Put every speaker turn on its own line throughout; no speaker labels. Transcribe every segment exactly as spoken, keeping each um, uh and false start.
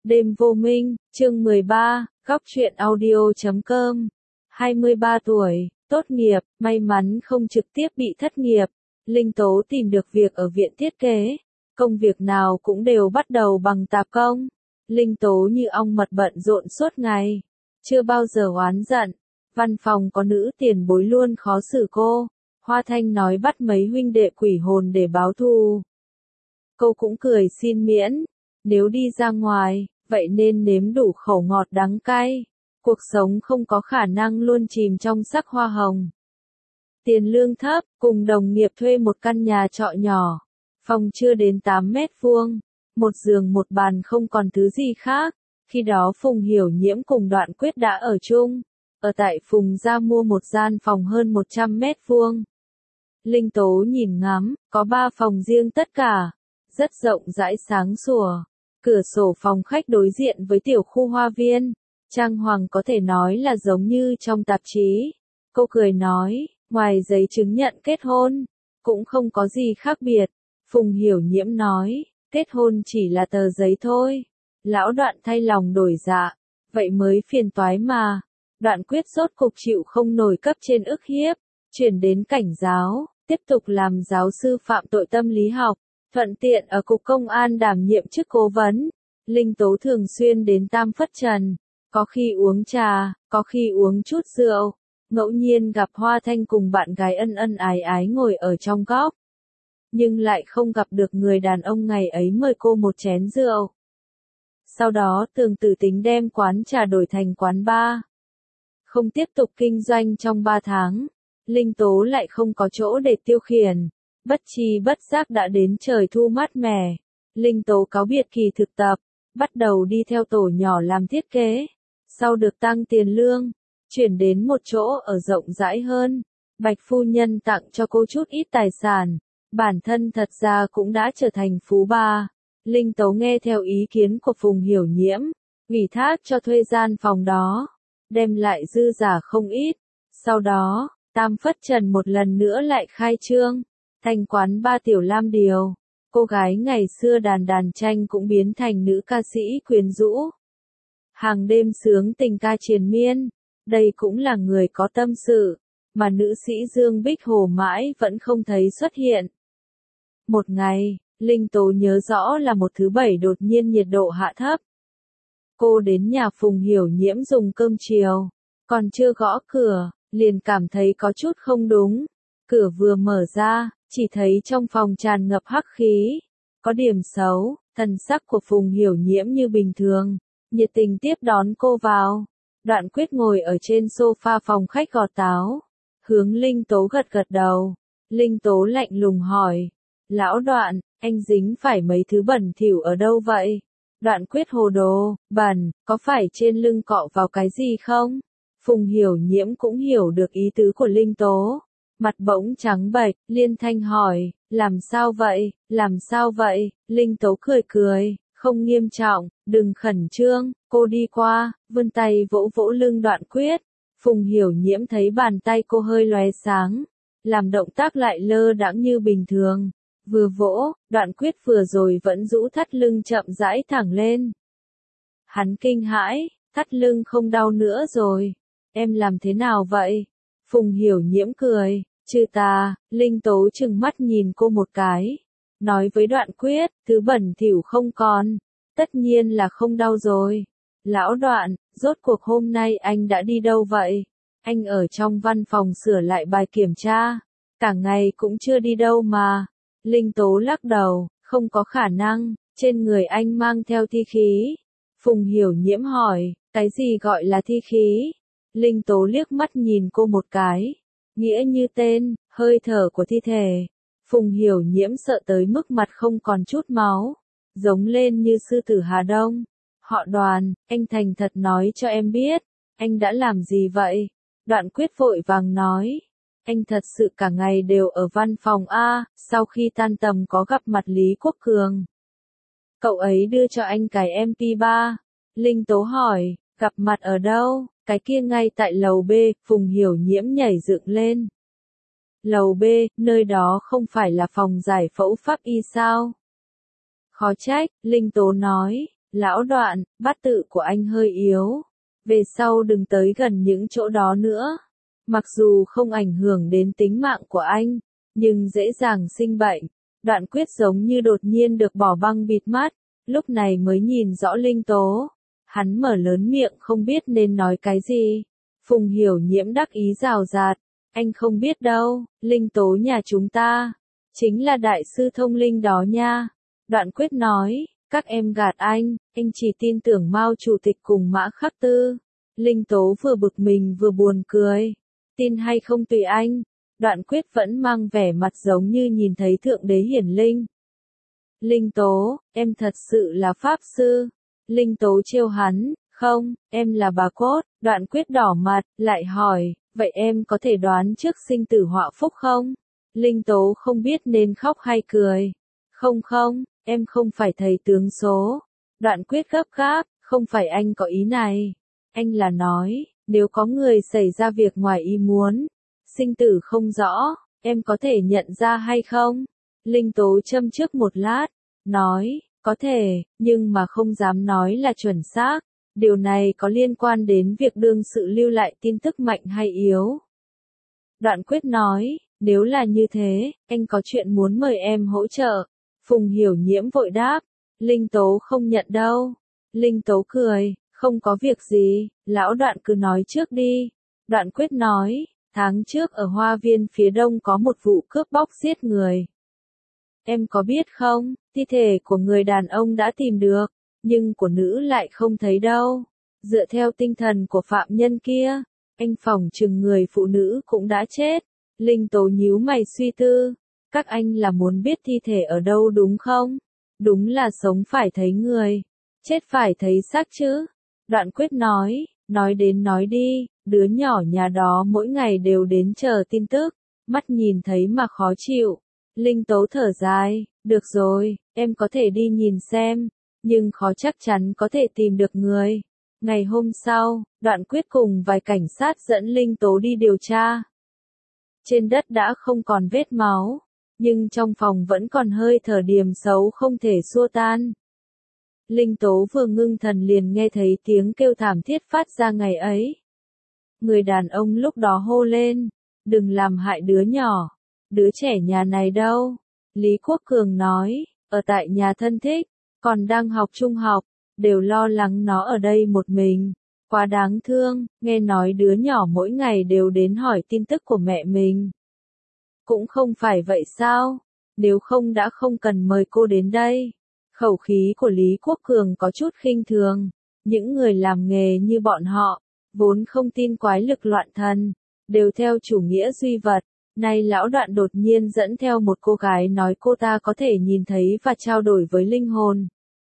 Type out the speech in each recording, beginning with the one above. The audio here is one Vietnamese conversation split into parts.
Đêm vô minh, chương mười ba, góc truyện audio chấm com. hai mươi ba tuổi, tốt nghiệp, may mắn không trực tiếp bị thất nghiệp. Linh Tố tìm được việc ở viện thiết kế. Công việc nào cũng đều bắt đầu bằng tạp công. Linh Tố như ong mật bận rộn suốt ngày. Chưa bao giờ oán giận. Văn phòng có nữ tiền bối luôn khó xử cô. Hoa Thanh nói bắt mấy huynh đệ quỷ hồn để báo thù. Cô cũng cười xin miễn. Nếu đi ra ngoài, vậy nên nếm đủ khẩu ngọt đắng cay. Cuộc sống không có khả năng luôn chìm trong sắc hoa hồng. Tiền lương thấp, cùng đồng nghiệp thuê một căn nhà trọ nhỏ. Phòng chưa đến tám mét vuông. Một giường một bàn không còn thứ gì khác. Khi đó Phùng Hiểu Nhiễm cùng Đoạn Quyết đã ở chung. Ở tại Phùng gia mua một gian phòng hơn một trăm mét vuông. Linh Tố nhìn ngắm, có ba phòng riêng tất cả. Rất rộng rãi sáng sủa. Cửa sổ phòng khách đối diện với tiểu khu hoa viên. Trang hoàng có thể nói là giống như trong tạp chí. Cô cười nói, ngoài giấy chứng nhận kết hôn, cũng không có gì khác biệt. Phùng Hiểu Nhiễm nói, kết hôn chỉ là tờ giấy thôi. Lão Đoạn thay lòng đổi dạ, vậy mới phiền toái mà. Đoạn Quyết rốt cục chịu không nổi cấp trên ức hiếp, chuyển đến cảnh giáo, tiếp tục làm giáo sư phạm tội tâm lý học. Thuận tiện ở cục công an đảm nhiệm chức cố vấn. Linh Tố thường xuyên đến Tam Phất Trần, có khi uống trà, có khi uống chút rượu. Ngẫu nhiên gặp Hoa Thanh cùng bạn gái ân ân ái ái ngồi ở trong góc. Nhưng lại không gặp được người đàn ông ngày ấy mời cô một chén rượu. Sau đó Tường Tử tính đem quán trà đổi thành quán bar. Không tiếp tục kinh doanh trong ba tháng. Linh Tố lại không có chỗ để tiêu khiển. Bất chi bất giác đã đến trời thu mát mẻ. Linh Tố cáo biệt kỳ thực tập, bắt đầu đi theo tổ nhỏ làm thiết kế. Sau được tăng tiền lương, chuyển đến một chỗ ở rộng rãi hơn. Bạch phu nhân tặng cho cô chút ít tài sản. Bản thân thật ra cũng đã trở thành phú bà. Linh Tố nghe theo ý kiến của Phùng Hiểu Nhiễm, ủy thác cho thuê gian phòng đó, đem lại dư giả không ít. Sau đó, Tam Phất Trần một lần nữa lại khai trương. Thành quán ba tiểu lam điều, cô gái ngày xưa đàn đàn tranh cũng biến thành nữ ca sĩ quyến rũ. Hàng đêm sướng tình ca triền miên, đây cũng là người có tâm sự, mà nữ sĩ Dương Bích Hồ mãi vẫn không thấy xuất hiện. Một ngày, Linh Tố nhớ rõ là một thứ bảy đột nhiên nhiệt độ hạ thấp. Cô đến nhà Phùng Hiểu Nhiễm dùng cơm chiều, còn chưa gõ cửa, liền cảm thấy có chút không đúng. Cửa vừa mở ra, chỉ thấy trong phòng tràn ngập hắc khí. Có điểm xấu, thần sắc của Phùng Hiểu Nhiễm như bình thường, nhiệt tình tiếp đón cô vào. Đoạn Quyết ngồi ở trên sofa phòng khách gọt táo, hướng Linh Tố gật gật đầu. Linh Tố lạnh lùng hỏi, lão Đoạn, anh dính phải mấy thứ bẩn thỉu ở đâu vậy? Đoạn Quyết hồ đồ, bẩn, có phải trên lưng cọ vào cái gì không? Phùng Hiểu Nhiễm cũng hiểu được ý tứ của Linh Tố. Mặt bỗng trắng bệch, liên thanh hỏi, làm sao vậy, làm sao vậy? Linh Tố cười cười, không nghiêm trọng, đừng khẩn trương. Cô đi qua, vươn tay vỗ vỗ lưng Đoạn Quyết. Phùng Hiểu Nhiễm thấy bàn tay cô hơi lóe sáng, làm động tác lại lơ đãng như bình thường. Vừa vỗ, Đoạn Quyết vừa rồi vẫn rũ thắt lưng chậm rãi thẳng lên. Hắn kinh hãi, thắt lưng không đau nữa rồi. Em làm thế nào vậy? Phùng Hiểu Nhiễm cười, trừ tà. Linh Tố trừng mắt nhìn cô một cái, nói với Đoạn Quyết, thứ bẩn thỉu không còn, tất nhiên là không đau rồi. Lão Đoạn, rốt cuộc hôm nay anh đã đi đâu vậy? Anh ở trong văn phòng sửa lại bài kiểm tra, cả ngày cũng chưa đi đâu mà. Linh Tố lắc đầu, không có khả năng, trên người anh mang theo thi khí. Phùng Hiểu Nhiễm hỏi, cái gì gọi là thi khí? Linh Tố liếc mắt nhìn cô một cái, nghĩa như tên, hơi thở của thi thể. Phùng Hiểu Nhiễm sợ tới mức mặt không còn chút máu, giống lên như sư tử Hà Đông. Họ Đoàn, anh thành thật nói cho em biết, anh đã làm gì vậy? Đoạn Quyết vội vàng nói, anh thật sự cả ngày đều ở văn phòng A. Sau khi tan tầm có gặp mặt Lý Quốc Cường. Cậu ấy đưa cho anh cái em pê ba. Linh Tố hỏi, gặp mặt ở đâu? Cái kia ngay tại lầu B. Phùng Hiểu Nhiễm nhảy dựng lên. Lầu B, nơi đó không phải là phòng giải phẫu pháp y sao? Khó trách, Linh Tố nói, Lão Đoạn, bát tự của anh hơi yếu. Về sau đừng tới gần những chỗ đó nữa. Mặc dù không ảnh hưởng đến tính mạng của anh, nhưng dễ dàng sinh bệnh. Đoạn Quyết giống như đột nhiên được bỏ băng bịt mắt, lúc này mới nhìn rõ Linh Tố. Hắn mở lớn miệng không biết nên nói cái gì. Phùng Hiểu Nhiễm đắc ý rào rạt. Anh không biết đâu, Linh Tố nhà chúng ta. Chính là đại sư thông linh đó nha. Đoạn Quyết nói, các em gạt anh, anh chỉ tin tưởng Mao chủ tịch cùng Mã Khắc Tư. Linh Tố vừa bực mình vừa buồn cười. Tin hay không tùy anh. Đoạn Quyết vẫn mang vẻ mặt giống như nhìn thấy Thượng Đế hiển linh. Linh Tố, em thật sự là Pháp Sư. Linh Tố trêu hắn, không, em là bà cốt. Đoạn Quyết đỏ mặt, lại hỏi, vậy em có thể đoán trước sinh tử họa phúc không? Linh Tố không biết nên khóc hay cười. Không không, em không phải thầy tướng số. Đoạn Quyết gấp gáp, không phải anh có ý này. Anh là nói, nếu có người xảy ra việc ngoài ý muốn, sinh tử không rõ, em có thể nhận ra hay không? Linh Tố châm trước một lát, nói, có thể, nhưng mà không dám nói là chuẩn xác. Điều này có liên quan đến việc đương sự lưu lại tin tức mạnh hay yếu. Đoạn Quyết nói, nếu là như thế, anh có chuyện muốn mời em hỗ trợ. Phùng Hiểu Nhiễm vội đáp, Linh Tố không nhận đâu. Linh Tố cười, không có việc gì, lão Đoạn cứ nói trước đi. Đoạn Quyết nói, tháng trước ở Hoa Viên phía đông có một vụ cướp bóc giết người. Em có biết không, thi thể của người đàn ông đã tìm được, nhưng của nữ lại không thấy đâu. Dựa theo tinh thần của phạm nhân kia, anh phỏng chừng người phụ nữ cũng đã chết. Linh Tố nhíu mày suy tư, các anh là muốn biết thi thể ở đâu đúng không? Đúng là sống phải thấy người, chết phải thấy xác chứ. Đoạn Quyết nói, nói đến nói đi, đứa nhỏ nhà đó mỗi ngày đều đến chờ tin tức, mắt nhìn thấy mà khó chịu. Linh Tố thở dài, được rồi, em có thể đi nhìn xem, nhưng khó chắc chắn có thể tìm được người. Ngày hôm sau, Đoạn Quyết cùng vài cảnh sát dẫn Linh Tố đi điều tra. Trên đất đã không còn vết máu, nhưng trong phòng vẫn còn hơi thở điềm xấu không thể xua tan. Linh Tố vừa ngưng thần liền nghe thấy tiếng kêu thảm thiết phát ra ngày ấy. Người đàn ông lúc đó hô lên, đừng làm hại đứa nhỏ, đứa trẻ nhà này đâu. Lý Quốc Cường nói, ở tại nhà thân thích, còn đang học trung học, đều lo lắng nó ở đây một mình. Quá đáng thương, nghe nói đứa nhỏ mỗi ngày đều đến hỏi tin tức của mẹ mình. Cũng không phải vậy sao, nếu không đã không cần mời cô đến đây. Khẩu khí của Lý Quốc Cường có chút khinh thường, những người làm nghề như bọn họ, vốn không tin quái lực loạn thần, đều theo chủ nghĩa duy vật. Nay lão Đoạn đột nhiên dẫn theo một cô gái nói cô ta có thể nhìn thấy và trao đổi với linh hồn.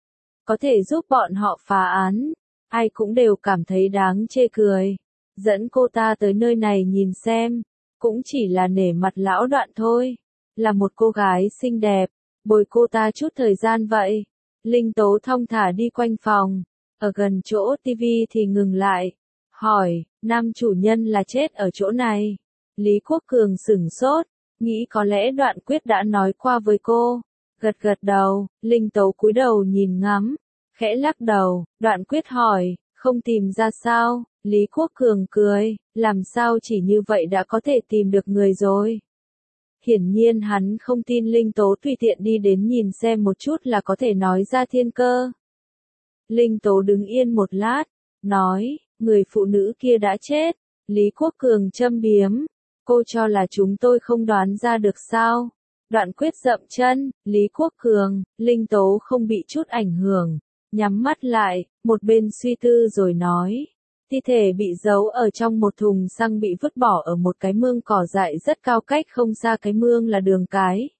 Có thể giúp bọn họ phá án, ai cũng đều cảm thấy đáng chê cười. Dẫn cô ta tới nơi này nhìn xem, cũng chỉ là nể mặt lão Đoạn thôi. Là một cô gái xinh đẹp, bồi cô ta chút thời gian vậy. Linh Tố thong thả đi quanh phòng, ở gần chỗ tivi thì ngừng lại, hỏi, nam chủ nhân là chết ở chỗ này. Lý Quốc Cường sửng sốt, nghĩ có lẽ Đoạn Quyết đã nói qua với cô. Gật gật đầu, Linh Tố cúi đầu nhìn ngắm, khẽ lắc đầu. Đoạn Quyết hỏi, không tìm ra sao? Lý Quốc Cường cười, làm sao chỉ như vậy đã có thể tìm được người rồi. Hiển nhiên hắn không tin Linh Tố tùy tiện đi đến nhìn xem một chút là có thể nói ra thiên cơ. Linh Tố đứng yên một lát, nói, người phụ nữ kia đã chết. Lý Quốc Cường châm biếm, cô cho là chúng tôi không đoán ra được sao? Đoạn Quyết dậm chân, Lý Quốc Cường, Linh Tố không bị chút ảnh hưởng, nhắm mắt lại, một bên suy tư rồi nói. Thi thể bị giấu ở trong một thùng xăng bị vứt bỏ ở một cái mương cỏ dại rất cao cách không xa cái mương là đường cái.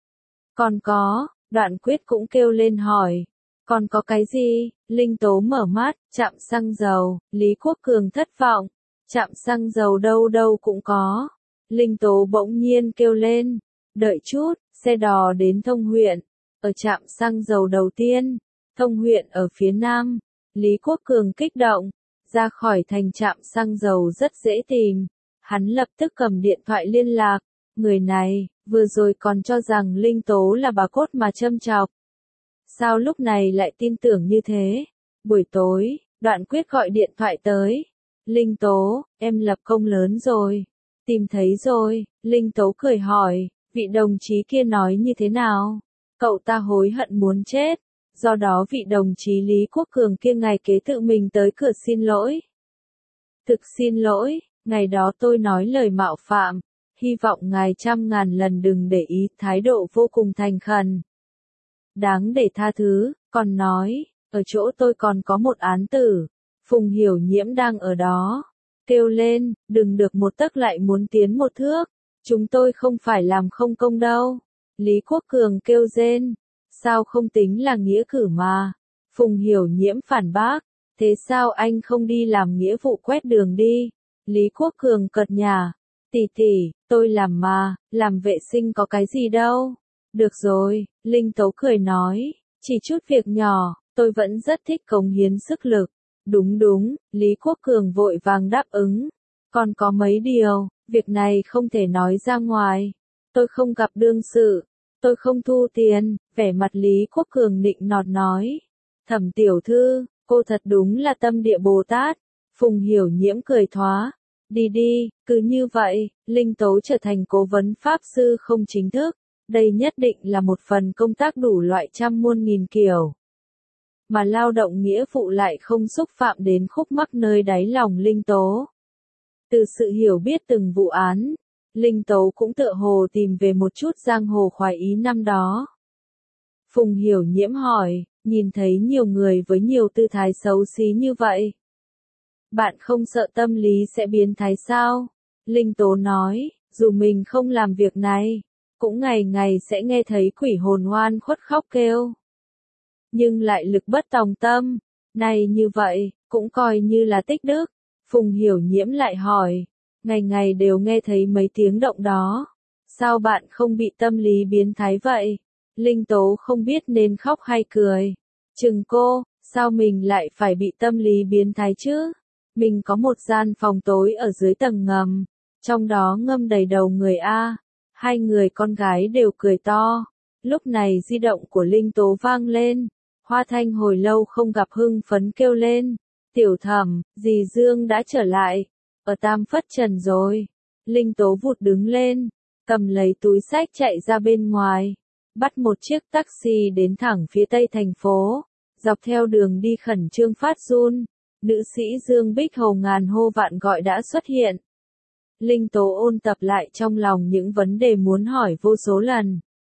Còn có, Đoạn Quyết cũng kêu lên hỏi. Còn có cái gì? Linh Tố mở mắt, trạm xăng dầu. Lý Quốc Cường thất vọng. Trạm xăng dầu đâu đâu cũng có. Linh Tố bỗng nhiên kêu lên. Đợi chút, xe đò đến Thông huyện. Ở trạm xăng dầu đầu tiên. Thông huyện ở phía nam. Lý Quốc Cường kích động. Ra khỏi thành trạm xăng dầu rất dễ tìm. Hắn lập tức cầm điện thoại liên lạc. Người này, vừa rồi còn cho rằng Linh Tố là bà cốt mà châm chọc. Sao lúc này lại tin tưởng như thế? Buổi tối, Đoạn Quyết gọi điện thoại tới. Linh Tố, em lập công lớn rồi. Tìm thấy rồi, Linh Tố cười hỏi, vị đồng chí kia nói như thế nào? Cậu ta hối hận muốn chết. Do đó vị đồng chí Lý Quốc Cường kia ngày kế tự mình tới cửa xin lỗi. Thực xin lỗi, ngày đó tôi nói lời mạo phạm. Hy vọng ngài trăm ngàn lần đừng để ý, thái độ vô cùng thành khẩn. Đáng để tha thứ, còn nói, ở chỗ tôi còn có một án tử. Phùng Hiểu Nhiễm đang ở đó. Kêu lên, đừng được một tấc lại muốn tiến một thước. Chúng tôi không phải làm không công đâu. Lý Quốc Cường kêu rên. Sao không tính là nghĩa cử mà? Phùng Hiểu Nhiễm phản bác. Thế sao anh không đi làm nghĩa vụ quét đường đi? Lý Quốc Cường cợt nhả. Tỷ tỷ, tôi làm mà, làm vệ sinh có cái gì đâu. Được rồi, Linh Tố cười nói. Chỉ chút việc nhỏ, tôi vẫn rất thích cống hiến sức lực. Đúng đúng, Lý Quốc Cường vội vàng đáp ứng. Còn có mấy điều, việc này không thể nói ra ngoài. Tôi không gặp đương sự, tôi không thu tiền, vẻ mặt Lý Quốc Cường nịnh nọt nói. Thẩm tiểu thư, cô thật đúng là tâm địa Bồ Tát. Phùng Hiểu Nhiễm cười thoá. Đi đi, cứ như vậy, Linh Tố trở thành cố vấn pháp sư không chính thức. Đây nhất định là một phần công tác đủ loại trăm muôn nghìn kiểu. Mà lao động nghĩa vụ lại không xúc phạm đến khúc mắc nơi đáy lòng Linh Tố. Từ sự hiểu biết từng vụ án, Linh Tố cũng tựa hồ tìm về một chút giang hồ khoái ý năm đó. Phùng Hiểu Nhiễm hỏi, nhìn thấy nhiều người với nhiều tư thái xấu xí như vậy. Bạn không sợ tâm lý sẽ biến thái sao? Linh Tố nói, dù mình không làm việc này, cũng ngày ngày sẽ nghe thấy quỷ hồn oan khuất khóc kêu. Nhưng lại lực bất tòng tâm, này như vậy, cũng coi như là tích đức. Phùng Hiểu Nhiễm lại hỏi, ngày ngày đều nghe thấy mấy tiếng động đó. Sao bạn không bị tâm lý biến thái vậy? Linh Tố không biết nên khóc hay cười. Chừng cô, sao mình lại phải bị tâm lý biến thái chứ? Mình có một gian phòng tối ở dưới tầng ngầm, trong đó ngâm đầy đầu người A. Hai người con gái đều cười to. Lúc này di động của Linh Tố vang lên. Hoa Thanh hồi lâu không gặp hưng phấn kêu lên. Tiểu Thẩm, dì Dương đã trở lại. Ở Tam Phất Trần rồi. Linh Tố vụt đứng lên, cầm lấy túi xách chạy ra bên ngoài. Bắt một chiếc taxi đến thẳng phía tây thành phố. Dọc theo đường đi khẩn trương phát run. Nữ sĩ Dương Bích Hầu ngàn hô vạn gọi đã xuất hiện. Linh Tố ôn tập lại trong lòng những vấn đề muốn hỏi vô số lần.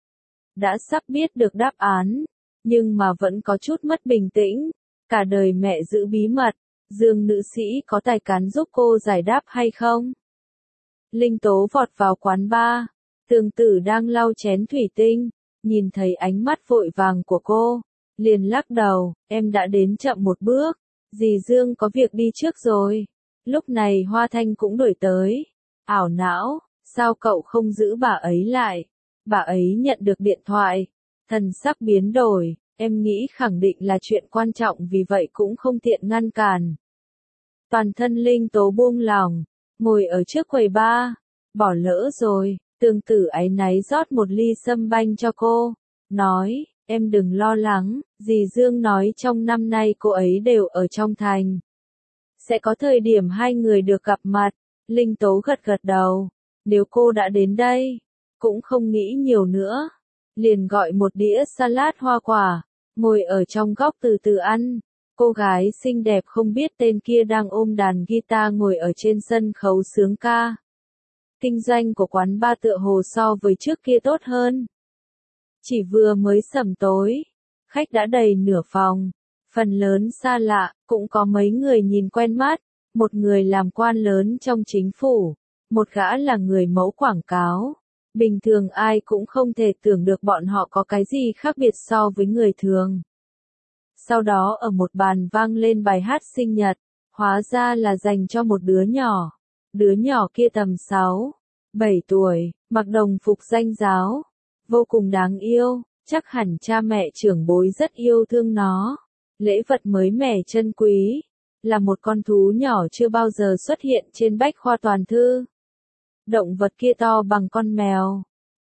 Đã sắp biết được đáp án, nhưng mà vẫn có chút mất bình tĩnh. Cả đời mẹ giữ bí mật, Dương nữ sĩ có tài cán giúp cô giải đáp hay không? Linh Tố vọt vào quán bar, Tường Tử đang lau chén thủy tinh, nhìn thấy ánh mắt vội vàng của cô, liền lắc đầu, em đã đến chậm một bước, dì Dương có việc đi trước rồi. Lúc này Hoa Thanh cũng đuổi tới, ảo não, sao cậu không giữ bà ấy lại? Bà ấy nhận được điện thoại, thần sắc biến đổi, em nghĩ khẳng định là chuyện quan trọng vì vậy cũng không tiện ngăn cản. Toàn thân Linh Tố buông lỏng, ngồi ở trước quầy bar, bỏ lỡ rồi, Tường Tử áy náy rót một ly sâm banh cho cô, nói, em đừng lo lắng, dì Dương nói trong năm nay cô ấy đều ở trong thành. Sẽ có thời điểm hai người được gặp mặt. Linh Tố gật gật đầu, nếu cô đã đến đây, cũng không nghĩ nhiều nữa. Liền gọi một đĩa salad hoa quả, ngồi ở trong góc từ từ ăn. Cô gái xinh đẹp không biết tên kia đang ôm đàn guitar ngồi ở trên sân khấu sướng ca. Kinh doanh của quán bar tựa hồ so với trước kia tốt hơn. Chỉ vừa mới sẩm tối, khách đã đầy nửa phòng, phần lớn xa lạ, cũng có mấy người nhìn quen mắt. Một người làm quan lớn trong chính phủ, một gã là người mẫu quảng cáo. Bình thường ai cũng không thể tưởng được bọn họ có cái gì khác biệt so với người thường. Sau đó ở một bàn vang lên bài hát sinh nhật, hóa ra là dành cho một đứa nhỏ. Đứa nhỏ kia tầm sáu, bảy tuổi, mặc đồng phục danh giáo, vô cùng đáng yêu, chắc hẳn cha mẹ trưởng bối rất yêu thương nó. Lễ vật mới mẻ chân quý, là một con thú nhỏ chưa bao giờ xuất hiện trên bách khoa toàn thư. Động vật kia to bằng con mèo,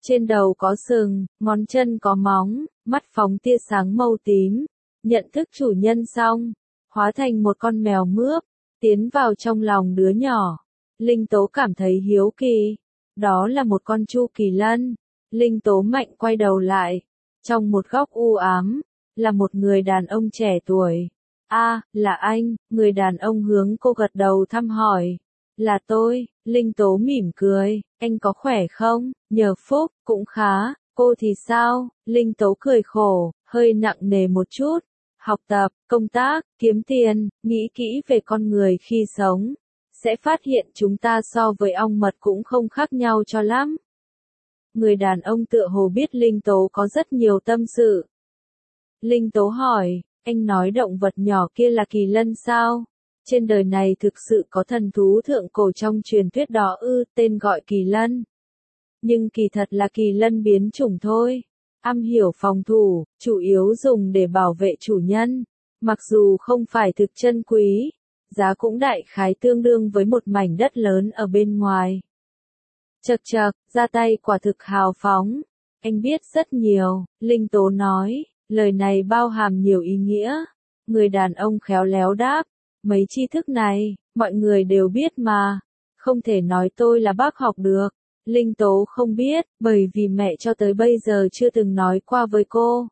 Trên đầu có sừng, ngón chân có móng, mắt phóng tia sáng màu tím. Nhận thức chủ nhân xong, hóa thành một con mèo mướp, tiến vào trong lòng đứa nhỏ. Linh Tố cảm thấy hiếu kỳ. Đó là một con Chu Kỳ Lân. Linh Tố mạnh quay đầu lại. Trong một góc u ám, là một người đàn ông trẻ tuổi. A, là anh, người đàn ông hướng cô gật đầu thăm hỏi. Là tôi, Linh Tố mỉm cười, anh có khỏe không? Nhờ phúc, cũng khá, cô thì sao? Linh Tố cười khổ, hơi nặng nề một chút. Học tập, công tác, kiếm tiền, nghĩ kỹ về con người khi sống. Sẽ phát hiện chúng ta so với ong mật cũng không khác nhau cho lắm. Người đàn ông tựa hồ biết Linh Tố có rất nhiều tâm sự. Linh Tố hỏi, anh nói động vật nhỏ kia là kỳ lân sao? Trên đời này thực sự có thần thú thượng cổ trong truyền thuyết đó ư, tên gọi kỳ lân. Nhưng kỳ thật là kỳ lân biến chủng thôi. Am hiểu phòng thủ, chủ yếu dùng để bảo vệ chủ nhân. Mặc dù không phải thực chân quý, giá cũng đại khái tương đương với một mảnh đất lớn ở bên ngoài. Chậc chậc, ra tay quả thực hào phóng. Anh biết rất nhiều, Linh Tố nói, lời này bao hàm nhiều ý nghĩa. Người đàn ông khéo léo đáp, mấy tri thức này, mọi người đều biết mà. Không thể nói tôi là bác học được. Linh Tố không biết, bởi vì mẹ cho tới bây giờ chưa từng nói qua với cô.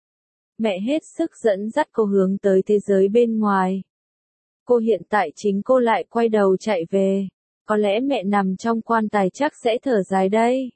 Mẹ hết sức dẫn dắt cô hướng tới thế giới bên ngoài. Cô hiện tại chính cô lại quay đầu chạy về. Có lẽ mẹ nằm trong quan tài chắc sẽ thở dài đây.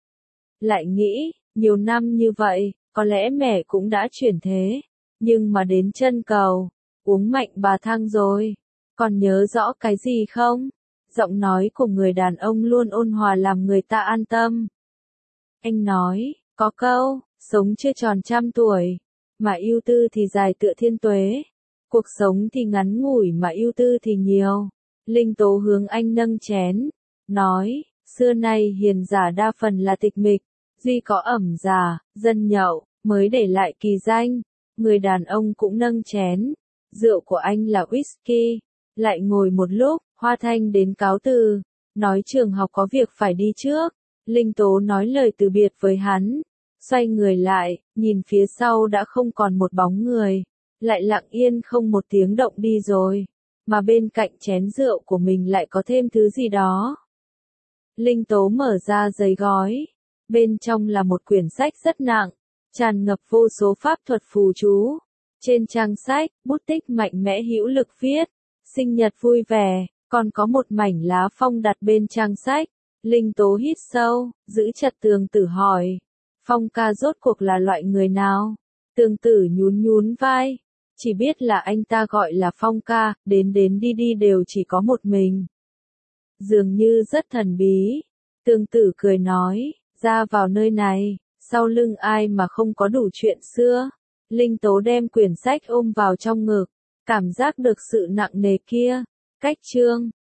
Lại nghĩ, nhiều năm như vậy, có lẽ mẹ cũng đã chuyển thế. Nhưng mà đến chân cầu, uống mạnh bà thang rồi. Còn nhớ rõ cái gì không? Giọng nói của người đàn ông luôn ôn hòa làm người ta an tâm. Anh nói, có câu, sống chưa tròn trăm tuổi, mà ưu tư thì dài tựa thiên tuế. Cuộc sống thì ngắn ngủi mà ưu tư thì nhiều. Linh Tố hướng anh nâng chén, nói, xưa nay hiền giả đa phần là tịch mịch, duy có ẩm giả, dân nhậu, mới để lại kỳ danh. Người đàn ông cũng nâng chén, rượu của anh là whisky. Lại ngồi một lúc, Hoa Thanh đến cáo từ, nói trường học có việc phải đi trước. Linh Tố nói lời từ biệt với hắn, xoay người lại, nhìn phía sau đã không còn một bóng người, lại lặng yên không một tiếng động đi rồi, mà bên cạnh chén rượu của mình lại có thêm thứ gì đó. Linh Tố mở ra giấy gói, bên trong là một quyển sách rất nặng, tràn ngập vô số pháp thuật phù chú. Trên trang sách, bút tích mạnh mẽ hữu lực viết, sinh nhật vui vẻ, còn có một mảnh lá phong đặt bên trang sách. Linh Tố hít sâu, giữ chặt Tường Tử hỏi, Phong ca rốt cuộc là loại người nào? Tường Tử nhún nhún vai, chỉ biết là anh ta gọi là Phong ca, đến đến đi đi đều chỉ có một mình. Dường như rất thần bí. Tường Tử cười nói, ra vào nơi này, sau lưng ai mà không có đủ chuyện xưa. Linh Tố đem quyển sách ôm vào trong ngực, cảm giác được sự nặng nề kia. Cách chương